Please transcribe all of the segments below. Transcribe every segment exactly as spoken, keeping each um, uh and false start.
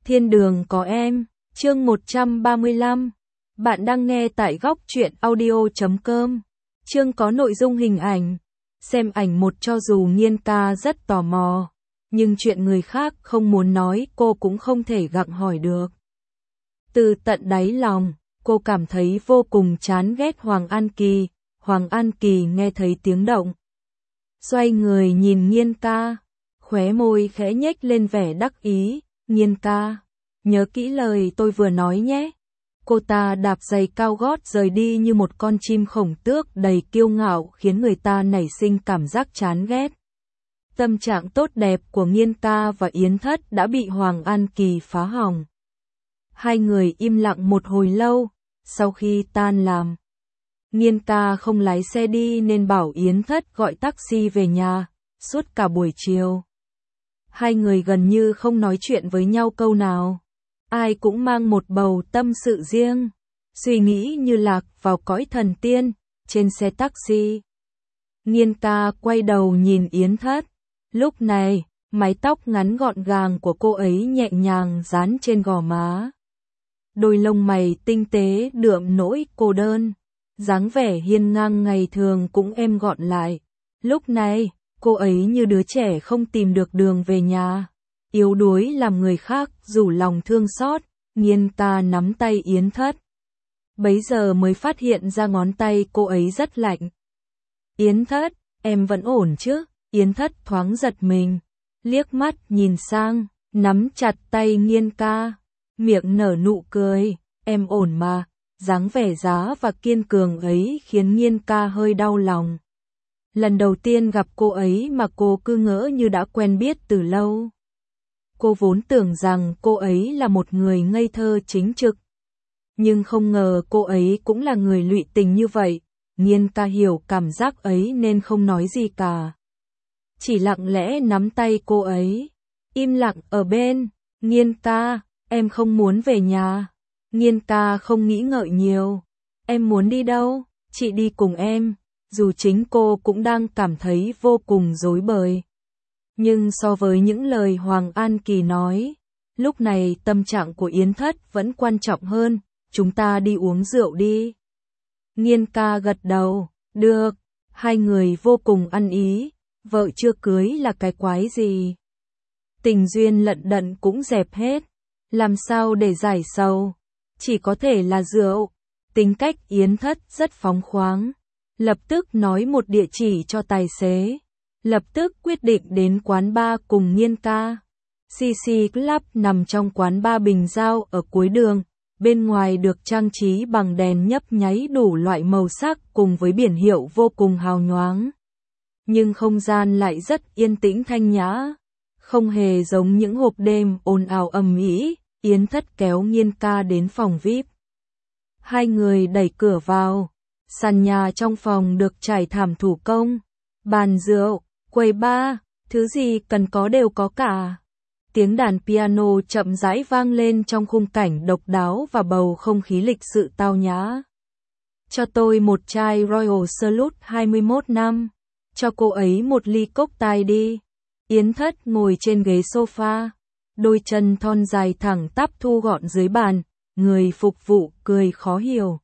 Thiên đường có em, chương một trăm ba mươi lăm. Bạn đang nghe tại góc truyện audio chấm com. Chương có nội dung hình ảnh. Xem ảnh một cho dù Nghiên ca rất tò mò, nhưng chuyện người khác không muốn nói cô cũng không thể gặng hỏi được. Từ tận đáy lòng, cô cảm thấy vô cùng chán ghét Hoàng An Kỳ. Hoàng An Kỳ nghe thấy tiếng động, xoay người nhìn Nghiên ca, khóe môi khẽ nhếch lên vẻ đắc ý. Nghiên ca, nhớ kỹ lời tôi vừa nói nhé. Cô ta đạp giày cao gót rời đi như một con chim khổng tước đầy kiêu ngạo, khiến người ta nảy sinh cảm giác chán ghét. Tâm trạng tốt đẹp của Nghiên ca và Yến Thất đã bị Hoàng An Kỳ phá hỏng. Hai người im lặng một hồi lâu, sau khi tan làm, Nghiên ca không lái xe đi nên bảo Yến Thất gọi taxi về nhà. Suốt cả buổi chiều, hai người gần như không nói chuyện với nhau câu nào. Ai cũng mang một bầu tâm sự riêng, suy nghĩ như lạc vào cõi thần tiên. Trên xe taxi, Nghiên ca quay đầu nhìn Yến Thất. Lúc này, mái tóc ngắn gọn gàng của cô ấy nhẹ nhàng dán trên gò má. Đôi lông mày tinh tế đượm nỗi cô đơn. Dáng vẻ hiên ngang ngày thường cũng êm gọn lại. Lúc này, cô ấy như đứa trẻ không tìm được đường về nhà, yếu đuối làm người khác rủ lòng thương xót. Nghiên ca nắm tay Yến Thất, bấy giờ mới phát hiện ra ngón tay cô ấy rất lạnh. Yến Thất, em vẫn ổn chứ? Yến Thất thoáng giật mình, liếc mắt nhìn sang, nắm chặt tay Nghiên ca, miệng nở nụ cười. Em ổn mà. Dáng vẻ giá và kiên cường ấy khiến Nghiên ca hơi đau lòng. Lần đầu tiên gặp cô ấy mà cô cứ ngỡ như đã quen biết từ lâu. Cô vốn tưởng rằng cô ấy là một người ngây thơ chính trực, nhưng không ngờ cô ấy cũng là người lụy tình như vậy. Nghiên ca hiểu cảm giác ấy nên không nói gì cả, chỉ lặng lẽ nắm tay cô ấy, im lặng ở bên. Nghiên ca, em không muốn về nhà. Nghiên ca không nghĩ ngợi nhiều. Em muốn đi đâu? Chị đi cùng em. Dù chính cô cũng đang cảm thấy vô cùng rối bời, nhưng so với những lời Hoàng An Kỳ nói, lúc này tâm trạng của Yến Thất vẫn quan trọng hơn. Chúng ta đi uống rượu đi. Nghiên ca gật đầu, được. Hai người vô cùng ăn ý. Vợ chưa cưới là cái quái gì? Tình duyên lận đận cũng dẹp hết. Làm sao để giải sầu? Chỉ có thể là rượu. Tính cách Yến Thất rất phóng khoáng, lập tức nói một địa chỉ cho tài xế, lập tức quyết định đến quán bar cùng Nghiên ca. xê xê Club nằm trong quán bar Bình Giao ở cuối đường, bên ngoài được trang trí bằng đèn nhấp nháy đủ loại màu sắc cùng với biển hiệu vô cùng hào nhoáng. Nhưng không gian lại rất yên tĩnh thanh nhã, không hề giống những hộp đêm ồn ào ầm ĩ. Yến Thất kéo Nghiên ca đến phòng vi ai pi. Hai người đẩy cửa vào. Sàn nhà trong phòng được trải thảm thủ công, bàn rượu, quầy bar, thứ gì cần có đều có cả. Tiếng đàn piano chậm rãi vang lên trong khung cảnh độc đáo và bầu không khí lịch sự tao nhã. Cho tôi một chai Royal Salute hai mươi mốt năm. Cho cô ấy một ly cocktail đi. Yến Thất ngồi trên ghế sofa, đôi chân thon dài thẳng tắp thu gọn dưới bàn. Người phục vụ cười khó hiểu.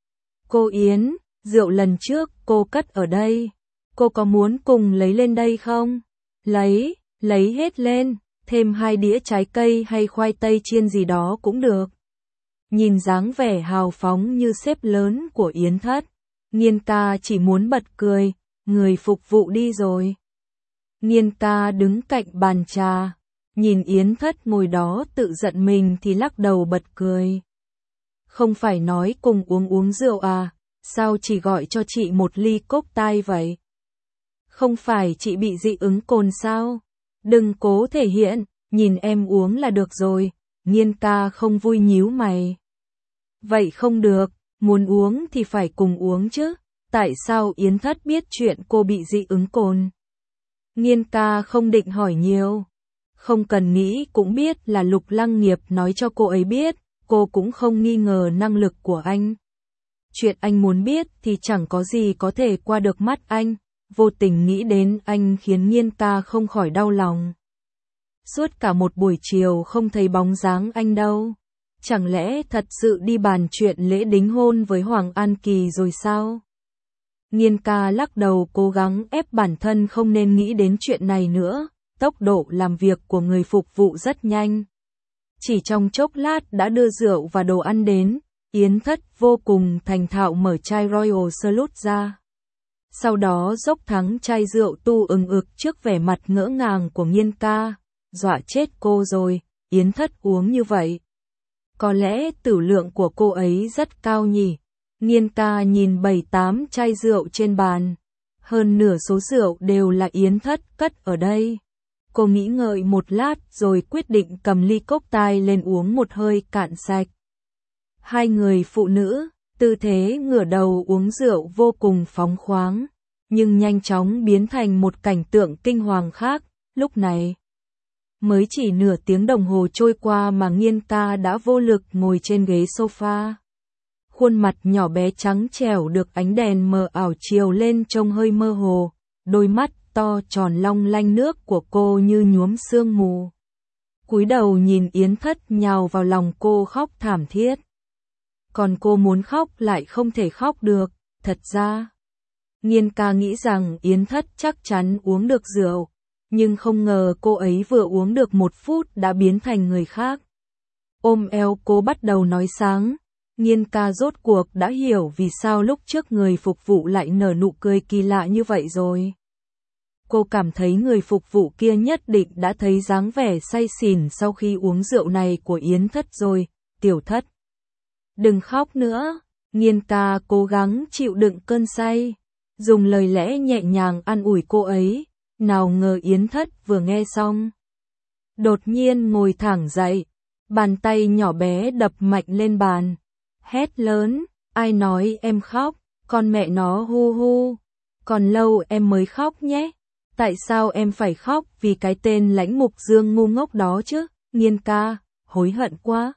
Cô Yến, rượu lần trước cô cất ở đây, cô có muốn cùng lấy lên đây không? Lấy, lấy hết lên, thêm hai đĩa trái cây hay khoai tây chiên gì đó cũng được. Nhìn dáng vẻ hào phóng như sếp lớn của Yến Thất, Nghiên ca chỉ muốn bật cười. Người phục vụ đi rồi. Nghiên ca đứng cạnh bàn trà, nhìn Yến Thất ngồi đó tự giận mình thì lắc đầu bật cười. Không phải nói cùng uống uống rượu à, sao chỉ gọi cho chị một ly cocktail vậy? Không phải chị bị dị ứng cồn sao? Đừng cố thể hiện, nhìn em uống là được rồi. Nghiên ca không vui nhíu mày. Vậy không được, muốn uống thì phải cùng uống chứ. Tại sao Yến Thất biết chuyện cô bị dị ứng cồn? Nghiên ca không định hỏi nhiều. Không cần nghĩ cũng biết là Lục Lăng Nghiệp nói cho cô ấy biết. Cô cũng không nghi ngờ năng lực của anh. Chuyện anh muốn biết thì chẳng có gì có thể qua được mắt anh. Vô tình nghĩ đến anh khiến Nghiên ca không khỏi đau lòng. suốt cả một buổi chiều không thấy bóng dáng anh đâu. Chẳng lẽ thật sự đi bàn chuyện lễ đính hôn với Hoàng An Kỳ rồi sao? Nghiên ca lắc đầu cố gắng ép bản thân không nên nghĩ đến chuyện này nữa, tốc độ làm việc của người phục vụ rất nhanh. Chỉ trong chốc lát đã đưa rượu và đồ ăn đến, Yến Thất vô cùng thành thạo mở chai Royal Salute ra. Sau đó dốc thắng chai rượu tu ừng ực trước vẻ mặt ngỡ ngàng của Nghiên ca, dọa chết cô rồi, Yến Thất uống như vậy. Có lẽ tử lượng của cô ấy rất cao nhỉ. Nghiên ca nhìn bảy tám chai rượu trên bàn. Hơn nửa số rượu đều là Yến Thất cất ở đây. Cô nghĩ ngợi một lát rồi quyết định cầm ly cốc tai lên uống một hơi cạn sạch. Hai người phụ nữ, tư thế ngửa đầu uống rượu vô cùng phóng khoáng, nhưng nhanh chóng biến thành một cảnh tượng kinh hoàng khác. Lúc này, mới chỉ nửa tiếng đồng hồ trôi qua mà Nghiên ca đã vô lực ngồi trên ghế sofa. Khuôn mặt nhỏ bé trắng trẻo được ánh đèn mờ ảo chiếu lên trông hơi mơ hồ, đôi mắt to tròn long lanh nước của cô như nhuốm sương mù. Cúi đầu nhìn Yến Thất nhào vào lòng cô khóc thảm thiết. Còn cô muốn khóc lại không thể khóc được, thật ra. Nghiên ca nghĩ rằng Yến Thất chắc chắn uống được rượu, nhưng không ngờ cô ấy vừa uống được một phút đã biến thành người khác. Ôm eo cô bắt đầu nói sáng. Nghiên ca rốt cuộc đã hiểu vì sao lúc trước người phục vụ lại nở nụ cười kỳ lạ như vậy rồi. Cô cảm thấy người phục vụ kia nhất định đã thấy dáng vẻ say xỉn sau khi uống rượu này của Yến Thất rồi. Tiểu Thất, đừng khóc nữa. Nghiên ca cố gắng chịu đựng cơn say, dùng lời lẽ nhẹ nhàng an ủi cô ấy. Nào ngờ Yến Thất vừa nghe xong, đột nhiên ngồi thẳng dậy, bàn tay nhỏ bé đập mạnh lên bàn, hét lớn, ai nói em khóc, con mẹ nó hu hu, còn lâu em mới khóc nhé, tại sao em phải khóc vì cái tên Lãnh Mục Dương ngu ngốc đó chứ? Nghiên ca, hối hận quá.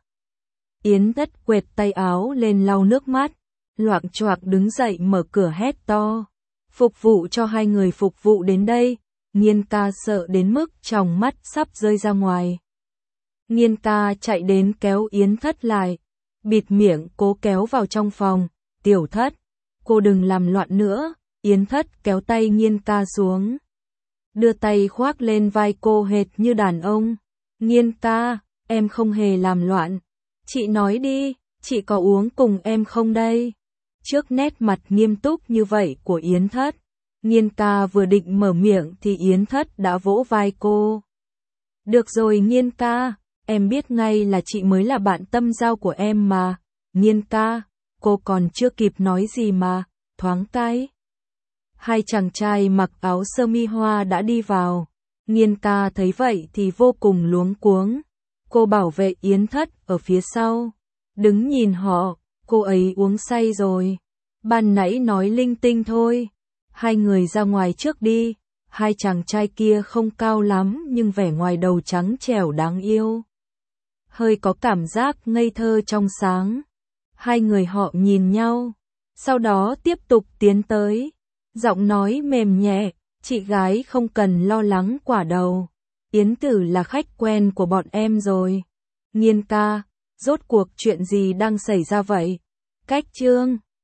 Yến Thất quệt tay áo lên lau nước mắt, loạng choạng đứng dậy mở cửa hét to, phục vụ cho hai người phục vụ đến đây. Nghiên ca sợ đến mức tròng mắt sắp rơi ra ngoài. Nghiên ca chạy đến kéo Yến Thất lại, bịt miệng cố kéo vào trong phòng. Tiểu Thất, cô đừng làm loạn nữa. Yến Thất kéo tay Nghiên ca xuống, đưa tay khoác lên vai cô hệt như đàn ông. Nghiên ca, em không hề làm loạn. Chị nói đi, chị có uống cùng em không đây? Trước nét mặt nghiêm túc như vậy của Yến Thất, Nghiên ca vừa định mở miệng thì Yến Thất đã vỗ vai cô. Được rồi Nghiên ca, em biết ngay là chị mới là bạn tâm giao của em mà. Nghiên ca, cô còn chưa kịp nói gì mà, thoáng cái. Hai chàng trai mặc áo sơ mi hoa đã đi vào. Nghiên ca thấy vậy thì vô cùng luống cuống. Cô bảo vệ Yến Thất ở phía sau, đứng nhìn họ, cô ấy uống say rồi. Ban nãy nói linh tinh thôi. Hai người ra ngoài trước đi. Hai chàng trai kia không cao lắm nhưng vẻ ngoài đầu trắng trẻo đáng yêu, hơi có cảm giác ngây thơ trong sáng. Hai người họ nhìn nhau, sau đó tiếp tục tiến tới, giọng nói mềm nhẹ, chị gái không cần lo lắng quả đầu. Yến Tử là khách quen của bọn em rồi. Nghiên ca, rốt cuộc chuyện gì đang xảy ra vậy? Cách chương